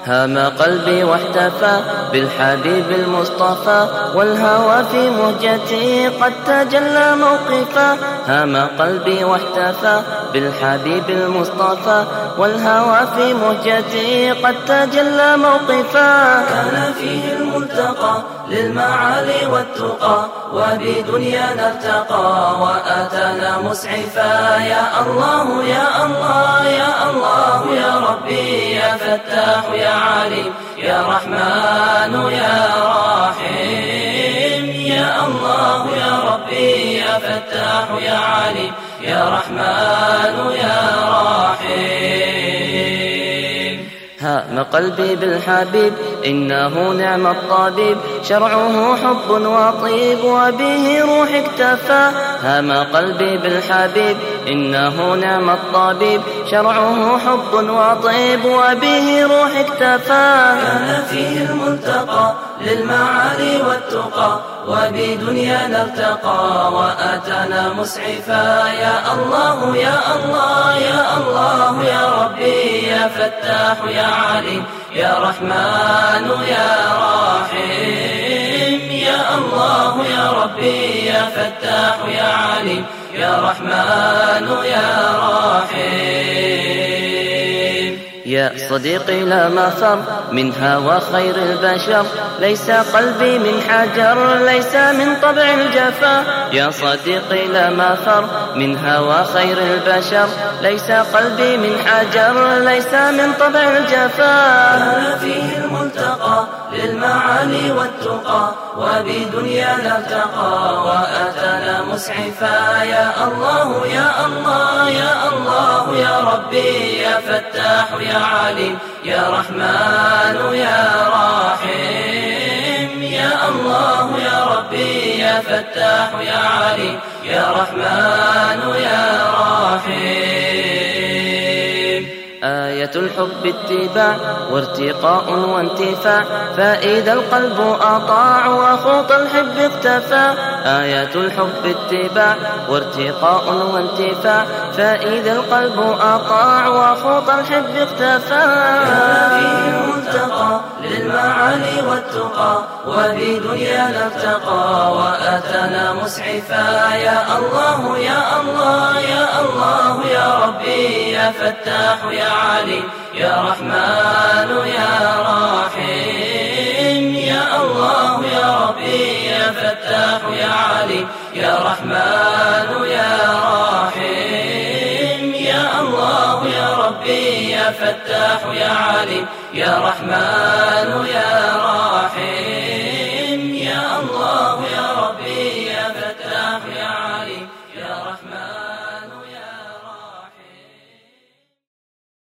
هام قلبي واحتفى بالحبيب المصطفى، والهوى في مهجتي قد تجلى موقفا. هام قلبي واحتفى بالحبيب المصطفى، والهوى في مهجتي قد تجلى موقفا. كان فيه الملتقى للمعالي والتقى، وبدنيانا ارتقى وآتانا مسعفا. يا الله يا الله يا الله يا ربي يا فتاح يا عليم يا رحمن يا رحيم. يا الله يا ربي يا فتاح يا عليم يا رحمن يا رحيم. هام قلبي بالحبيب إنه نعم الطبيب، شرعه حب وطيب وبه روح اكتفى. هام قلبي بالحبيب إنه نعم الطبيب، شرعه حب وطيب وبه روح اكتفى. كان فيه الملتقى للمعالي والتقى، وبدنيانا ارتقى وآتانا مسعفا. يا الله يا الله يا الله يا ربي يا فتاح يا عليم يا رحمن يا رحيم. يا الله يا ربي يا فتاح يا عليم يا رحمن يا رحيم. يا صديقي لا مفر من هوى خير البشر، ليس قلبي من حجر ليس من طبع الجفا. يا صديقي لا مفر من هوى خير البشر، ليس قلبي من حجر ليس من طبع الجفا. كان فيه الملتقى للمعالي والتقى، وبدنيانا ارتقى وآتانا مسعفا. يا الله يا الله يا الله يا ربي يا فتاح يا عليم يا رحمن يا رحيم. يا الله يا ربي يا فتاح يا عليم يا رحمن يا رحيم. آية الحب اتباع وارتقاء وانتفاع، فإذا القلب أطاع وخوط الحب اختفى. آية الحب اتباع وارتقاء وانتفاع، فإذا القلب أطاع وخوط الحب اختفى. كان فيه الملتقى للمعالي والتقى، وبدنيانا ارتقى وآتانا مسعفا. يا الله يا الله يا الله يا ربي يا فتاح يا عليم يا رحمن يا رحيم. يا الله يا ربي يا فتاح يا عليم يا رحمن يا رحيم. يا الله يا ربي يا فتاح يا عليم يا رحمن يا رحيم.